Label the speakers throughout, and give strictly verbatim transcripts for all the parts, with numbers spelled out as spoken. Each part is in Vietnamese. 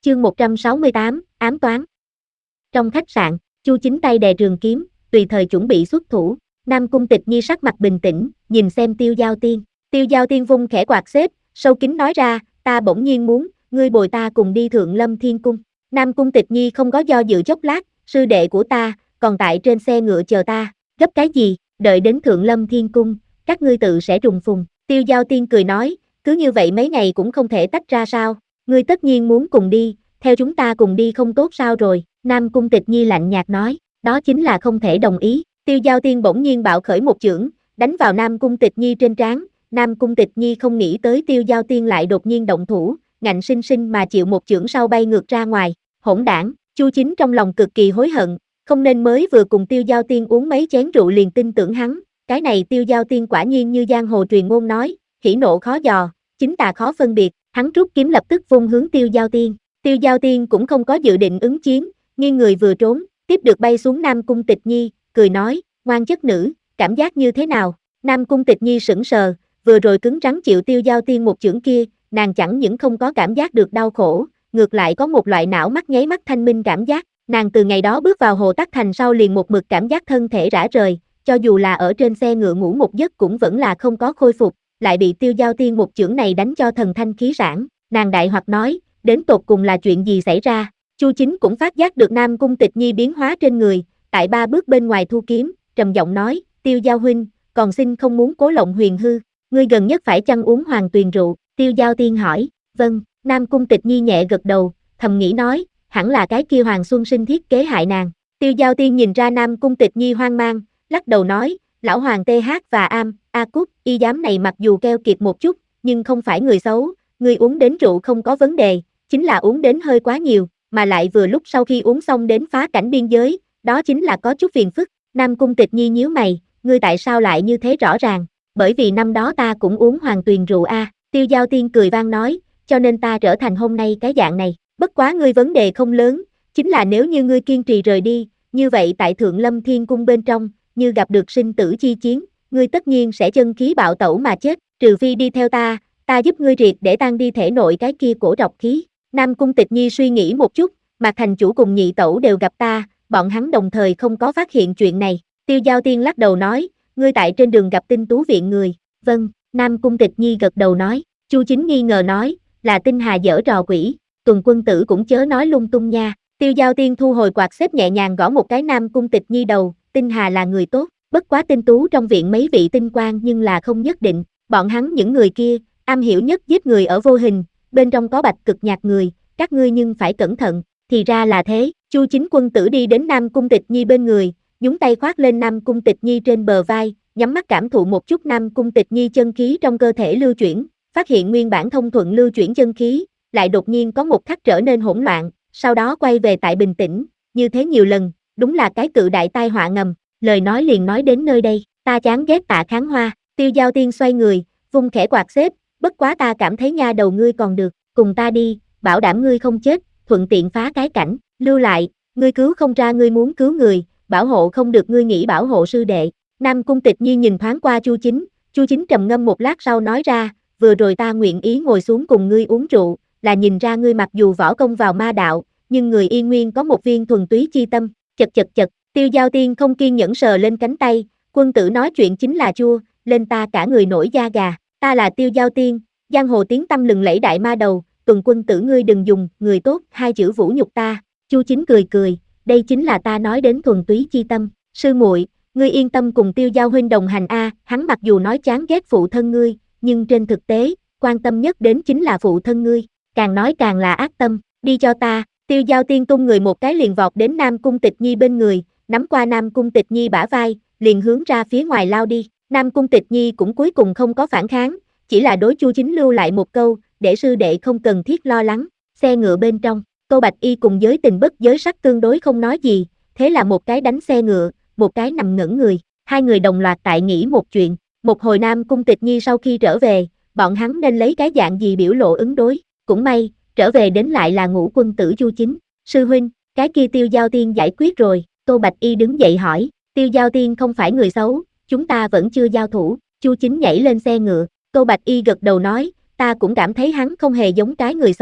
Speaker 1: Chương một trăm sáu mươi tám, ám toán. Trong khách sạn, Chu Chính tay đè trường kiếm, tùy thời chuẩn bị xuất thủ. Nam Cung Tịch Nhi sắc mặt bình tĩnh, nhìn xem Tiêu Giao Tiên. Tiêu Giao Tiên vung khẽ quạt xếp, sâu kín nói ra, ta bỗng nhiên muốn, ngươi bồi ta cùng đi Thượng Lâm Thiên Cung. Nam Cung Tịch Nhi không có do dự chốc lát, sư đệ của ta, còn tại trên xe ngựa chờ ta, gấp cái gì, đợi đến Thượng Lâm Thiên Cung, các ngươi tự sẽ trùng phùng. Tiêu Giao Tiên cười nói, cứ như vậy mấy ngày cũng không thể tách ra sao, ngươi tất nhiên muốn cùng đi, theo chúng ta cùng đi không tốt sao rồi, Nam Cung Tịch Nhi lạnh nhạt nói, đó chính là không thể đồng ý. Tiêu Giao Tiên bỗng nhiên bạo khởi một chưởng, đánh vào Nam Cung Tịch Nhi trên trán. Nam Cung Tịch Nhi không nghĩ tới Tiêu Giao Tiên lại đột nhiên động thủ, ngạnh sinh sinh mà chịu một chưởng sau bay ngược ra ngoài. Hỗn đảng, Chu Chính trong lòng cực kỳ hối hận, không nên mới vừa cùng Tiêu Giao Tiên uống mấy chén rượu liền tin tưởng hắn. Cái này Tiêu Giao Tiên quả nhiên như giang hồ truyền ngôn nói, hỉ nộ khó dò, chính tà khó phân biệt. Hắn rút kiếm lập tức vung hướng Tiêu Giao Tiên. Tiêu Giao Tiên cũng không có dự định ứng chiến, nghiêng người vừa trốn, tiếp được bay xuống Nam Cung Tịch Nhi, cười nói, ngoan chất nữ, cảm giác như thế nào? Nam Cung Tịch Nhi sững sờ, vừa rồi cứng rắn chịu Tiêu Giao Tiên một chưởng kia, nàng chẳng những không có cảm giác được đau khổ, ngược lại có một loại não mắt nháy mắt thanh minh cảm giác. Nàng từ ngày đó bước vào Hồ Tắc Thành sau liền một mực cảm giác thân thể rã rời, cho dù là ở trên xe ngựa ngủ một giấc cũng vẫn là không có khôi phục, lại bị Tiêu Giao Tiên một chưởng này đánh cho thần thanh khí sảng. Nàng đại hoặc nói, đến tột cùng là chuyện gì xảy ra? Chu Chính cũng phát giác được Nam Cung Tịch Nhi biến hóa trên người, tại ba bước bên ngoài thu kiếm, trầm giọng nói, Tiêu Giao huynh, còn xin không muốn cố lộng huyền hư, ngươi gần nhất phải chăng uống hoàng tuyền rượu? Tiêu Giao Tiên hỏi, vâng. Nam Cung Tịch Nhi nhẹ gật đầu, thầm nghĩ nói, hẳn là cái kia Hoàng Xuân Sinh thiết kế hại nàng. Tiêu Giao Tiên nhìn ra Nam Cung Tịch Nhi hoang mang, lắc đầu nói, lão hoàng tê hát và am, a cút, y giám này mặc dù keo kiệt một chút, nhưng không phải người xấu, ngươi uống đến rượu không có vấn đề, chính là uống đến hơi quá nhiều, mà lại vừa lúc sau khi uống xong đến phá cảnh biên giới, đó chính là có chút phiền phức. Nam Cung Tịch Nhi nhíu mày, ngươi tại sao lại như thế rõ ràng? Bởi vì năm đó ta cũng uống hoàng tuyền rượu a. Tiêu Giao Tiên cười vang nói, cho nên ta trở thành hôm nay cái dạng này. Bất quá ngươi vấn đề không lớn, chính là nếu như ngươi kiên trì rời đi, như vậy tại Thượng Lâm Thiên Cung bên trong, như gặp được sinh tử chi chiến, ngươi tất nhiên sẽ chân khí bạo tẩu mà chết, trừ phi đi theo ta, ta giúp ngươi triệt để tan đi thể nội cái kia cổ độc khí. Nam Cung Tịch Nhi suy nghĩ một chút, Mạc Thành Chủ cùng nhị tẩu đều gặp ta, bọn hắn đồng thời không có phát hiện chuyện này. Tiêu Giao Tiên lắc đầu nói, ngươi tại trên đường gặp Tinh Tú viện người. Vâng, Nam Cung Tịch Nhi gật đầu nói. Chu Chính nghi ngờ nói, là Tinh Hà giở trò quỷ, Tuần Quân Tử cũng chớ nói lung tung nha. Tiêu Giao Tiên thu hồi quạt xếp nhẹ nhàng gõ một cái Nam Cung Tịch Nhi đầu, Tinh Hà là người tốt, bất quá Tinh Tú trong viện mấy vị tinh quan nhưng là không nhất định, bọn hắn những người kia, am hiểu nhất giết người ở vô hình, bên trong có bạch cực nhạt người, các ngươi nhưng phải cẩn thận. Thì ra là thế. Chu Chính Quân Tử đi đến Nam Cung Tịch Nhi bên người, nhúng tay khoác lên Nam Cung Tịch Nhi trên bờ vai, nhắm mắt cảm thụ một chút Nam Cung Tịch Nhi chân khí trong cơ thể lưu chuyển, phát hiện nguyên bản thông thuận lưu chuyển chân khí, lại đột nhiên có một khắc trở nên hỗn loạn, sau đó quay về tại bình tĩnh, như thế nhiều lần, đúng là cái cự đại tai họa ngầm. Lời nói liền nói đến nơi đây, ta chán ghét Tạ Kháng Hoa. Tiêu Giao Tiên xoay người, vung khẽ quạt xếp, bất quá ta cảm thấy nha đầu ngươi còn được, cùng ta đi, bảo đảm ngươi không chết, thuận tiện phá cái cảnh, lưu lại, ngươi cứu không ra ngươi muốn cứu người, bảo hộ không được ngươi nghĩ bảo hộ sư đệ. Nam Cung Tịch Nhi nhìn thoáng qua Chu Chính, Chu Chính trầm ngâm một lát sau nói ra, vừa rồi ta nguyện ý ngồi xuống cùng ngươi uống rượu, là nhìn ra ngươi mặc dù võ công vào ma đạo, nhưng người y nguyên có một viên thuần túy chi tâm. Chật chật chật, Tiêu Giao Tiên không kiên nhẫn sờ lên cánh tay, Quân Tử nói chuyện chính là chua, lên ta cả người nổi da gà, ta là Tiêu Giao Tiên, giang hồ tiếng tăm lừng lẫy đại ma đầu, Tuần Quân Tử ngươi đừng dùng người tốt hai chữ vũ nhục ta. Chu Chính cười cười, đây chính là ta nói đến thuần túy chi tâm, sư muội, ngươi yên tâm cùng Tiêu Giao huynh đồng hành a, hắn mặc dù nói chán ghét phụ thân ngươi, nhưng trên thực tế, quan tâm nhất đến chính là phụ thân ngươi, càng nói càng là ác tâm, đi cho ta. Tiêu Giao Tiên tung người một cái liền vọt đến Nam Cung Tịch Nhi bên người, nắm qua Nam Cung Tịch Nhi bả vai, liền hướng ra phía ngoài lao đi. Nam Cung Tịch Nhi cũng cuối cùng không có phản kháng, chỉ là đối Chu Chính lưu lại một câu, để sư đệ không cần thiết lo lắng. Xe ngựa bên trong, Tô Bạch Y cùng giới tình bất giới sắc tương đối không nói gì, thế là một cái đánh xe ngựa, một cái nằm ngẩn người, hai người đồng loạt tại nghĩ một chuyện. Một hồi Nam Cung Tịch Nhi sau khi trở về, bọn hắn nên lấy cái dạng gì biểu lộ ứng đối, cũng may, trở về đến lại là Ngũ Quân Tử Chu Chính. Sư huynh, cái kia Tiêu Giao Tiên giải quyết rồi. Tô Bạch Y đứng dậy hỏi, Tiêu Giao Tiên không phải người xấu, chúng ta vẫn chưa giao thủ. Chu Chính nhảy lên xe ngựa, Tô Bạch Y gật đầu nói, ta cũng cảm thấy hắn không hề giống cái người xấu,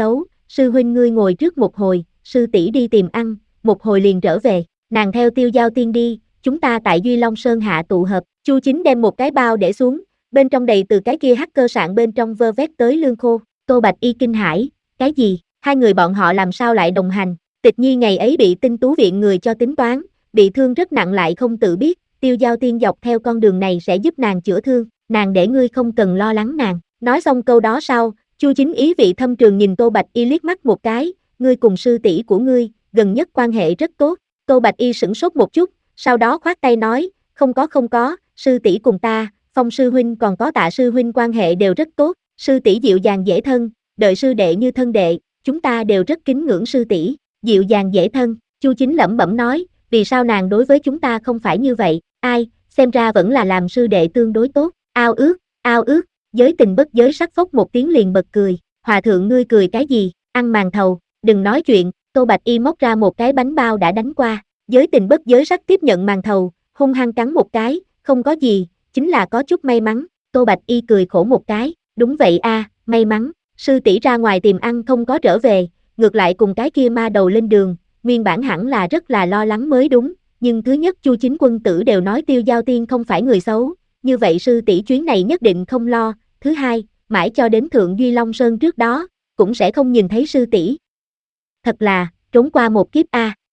Speaker 1: sư huynh ngươi ngồi trước một hồi, sư tỷ đi tìm ăn, một hồi liền trở về, nàng theo Tiêu Giao Tiên đi, chúng ta tại Duy Long Sơn hạ tụ hợp, Chu Chính đem một cái bao để xuống, bên trong đầy từ cái kia hacker sạn bên trong vơ vét tới lương khô, Tô Bạch Y kinh hãi, cái gì, hai người bọn họ làm sao lại đồng hành, Tịch Nhi ngày ấy bị Tinh Tú viện người cho tính toán, bị thương rất nặng lại không tự biết, Tiêu Giao Tiên dọc theo con đường này sẽ giúp nàng chữa thương, nàng để ngươi không cần lo lắng nàng, nói xong câu đó sau, Chu Chính ý vị thâm trường nhìn Tô Bạch Y liếc mắt một cái, ngươi cùng sư tỷ của ngươi, gần nhất quan hệ rất tốt, Tô Bạch Y sửng sốt một chút, sau đó khoát tay nói, không có không có, sư tỷ cùng ta, Phong sư huynh còn có Tạ sư huynh quan hệ đều rất tốt, sư tỷ dịu dàng dễ thân, đợi sư đệ như thân đệ, chúng ta đều rất kính ngưỡng sư tỷ, dịu dàng dễ thân, Chu Chính lẩm bẩm nói, vì sao nàng đối với chúng ta không phải như vậy, ai, xem ra vẫn là làm sư đệ tương đối tốt, ao ước, ao ước, giới tình bất giới sắc phốc một tiếng liền bật cười, hòa thượng ngươi cười cái gì, ăn màn thầu, đừng nói chuyện, Tô Bạch Y móc ra một cái bánh bao đã đánh qua, giới tình bất giới sắc tiếp nhận màn thầu, hung hăng cắn một cái, không có gì, chính là có chút may mắn, Tô Bạch Y cười khổ một cái, đúng vậy a, may mắn, sư tỷ ra ngoài tìm ăn không có trở về, ngược lại cùng cái kia ma đầu lên đường, nguyên bản hẳn là rất là lo lắng mới đúng, nhưng thứ nhất Chu Chính quân tử đều nói Tiêu Giao Tiên không phải người xấu, như vậy sư tỷ chuyến này nhất định không lo, thứ hai, mãi cho đến Thượng Duy Long Sơn trước đó, cũng sẽ không nhìn thấy sư tỷ. Thật là, trốn qua một kiếp a.